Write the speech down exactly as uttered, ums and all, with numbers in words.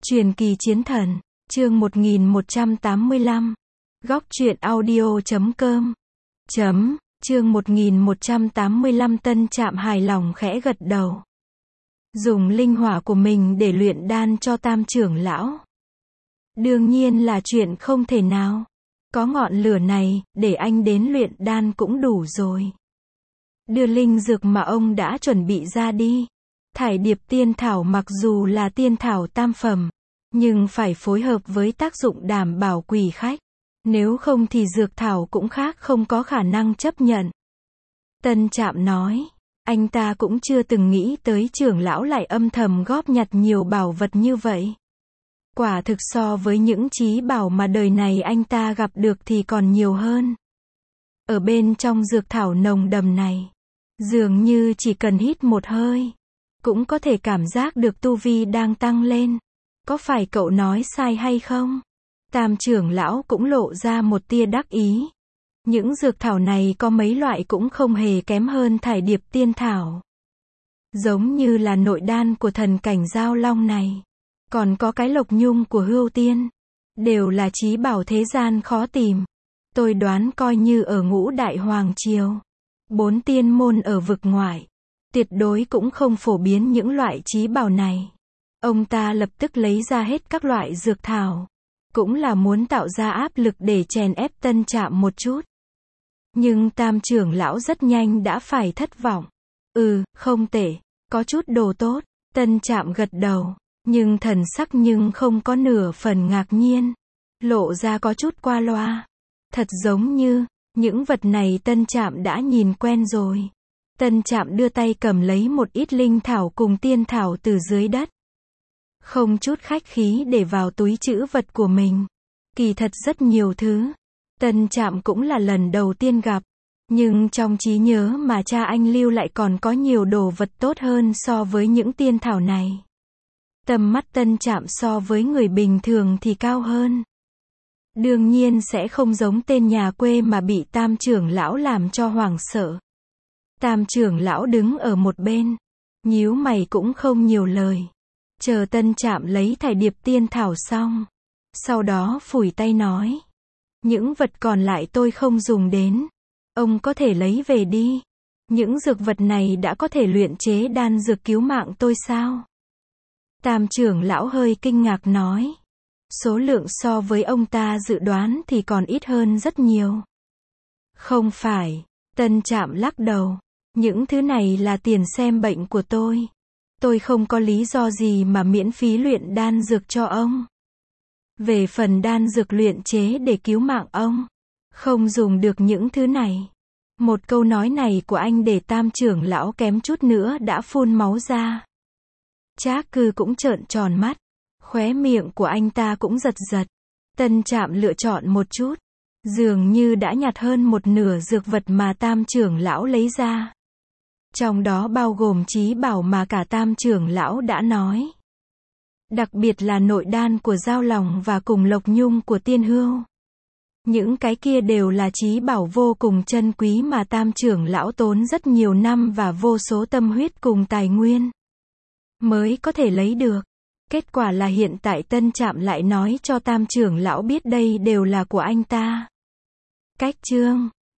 Truyền kỳ chiến thần, chương một nghìn một trăm tám mươi lăm. Góc truyện audio chấm com. Chấm, chương một nghìn một trăm tám mươi lăm. Tân Trạm hài lòng khẽ gật đầu. Dùng linh hỏa của mình để luyện đan cho Tam trưởng lão. Đương nhiên là chuyện không thể nào. Có ngọn lửa này, để anh đến luyện đan cũng đủ rồi. Đưa linh dược mà ông đã chuẩn bị ra đi. Thải điệp tiên thảo mặc dù là tiên thảo tam phẩm, nhưng phải phối hợp với tác dụng đảm bảo quỷ khách. Nếu không thì dược thảo cũng khác không có khả năng chấp nhận. Tân Trạm nói, anh ta cũng chưa từng nghĩ tới trưởng lão lại âm thầm góp nhặt nhiều bảo vật như vậy. Quả thực so với những trí bảo mà đời này anh ta gặp được thì còn nhiều hơn. Ở bên trong dược thảo nồng đậm này, dường như chỉ cần hít một hơi, cũng có thể cảm giác được tu vi đang tăng lên. Có phải cậu nói sai hay không? Tam trưởng lão cũng lộ ra một tia đắc ý. Những dược thảo này có mấy loại cũng không hề kém hơn thải điệp tiên thảo. Giống như là nội đan của thần cảnh Giao Long này. Còn có cái lộc nhung của Hưu Tiên. Đều là trí bảo thế gian khó tìm. Tôi đoán coi như ở ngũ đại hoàng triều, bốn tiên môn ở vực ngoại, tuyệt đối cũng không phổ biến những loại trí bảo này. Ông ta lập tức lấy ra hết các loại dược thảo. Cũng là muốn tạo ra áp lực để chèn ép Tân Trạm một chút. Nhưng Tam trưởng lão rất nhanh đã phải thất vọng. Ừ, không tệ, có chút đồ tốt. Tân Trạm gật đầu, nhưng thần sắc nhưng không có nửa phần ngạc nhiên. Lộ ra có chút qua loa. Thật giống như, những vật này Tân Trạm đã nhìn quen rồi. Tân Trạm đưa tay cầm lấy một ít linh thảo cùng tiên thảo từ dưới đất. Không chút khách khí để vào túi trữ vật của mình. Kỳ thật rất nhiều thứ. Tân Trạm cũng là lần đầu tiên gặp. Nhưng trong trí nhớ mà cha anh lưu lại còn có nhiều đồ vật tốt hơn so với những tiên thảo này. Tầm mắt Tân Trạm so với người bình thường thì cao hơn. Đương nhiên sẽ không giống tên nhà quê mà bị Tam trưởng lão làm cho hoảng sợ. Tam trưởng lão đứng ở một bên, nhíu mày cũng không nhiều lời. Chờ Tân Trạm lấy thải điệp tiên thảo xong, sau đó phủi tay nói, những vật còn lại tôi không dùng đến, ông có thể lấy về đi. Những dược vật này đã có thể luyện chế đan dược cứu mạng tôi sao? Tam trưởng lão hơi kinh ngạc nói, số lượng so với ông ta dự đoán thì còn ít hơn rất nhiều. Không phải, Tân Trạm lắc đầu, những thứ này là tiền xem bệnh của tôi. Tôi không có lý do gì mà miễn phí luyện đan dược cho ông. Về phần đan dược luyện chế để cứu mạng ông, không dùng được những thứ này. Một câu nói này của anh để Tam trưởng lão kém chút nữa đã phun máu ra. Trác Cư cũng trợn tròn mắt, khóe miệng của anh ta cũng giật giật. Tân Trạm lựa chọn một chút, dường như đã nhặt hơn một nửa dược vật mà Tam trưởng lão lấy ra. Trong đó bao gồm trí bảo mà cả Tam trưởng lão đã nói. Đặc biệt là nội đan của Giao Long và cùng lộc nhung của Tiên Hưu. Những cái kia đều là trí bảo vô cùng chân quý mà Tam trưởng lão tốn rất nhiều năm và vô số tâm huyết cùng tài nguyên mới có thể lấy được. Kết quả là hiện tại Tân Trạm lại nói cho Tam trưởng lão biết đây đều là của anh ta. Cách chương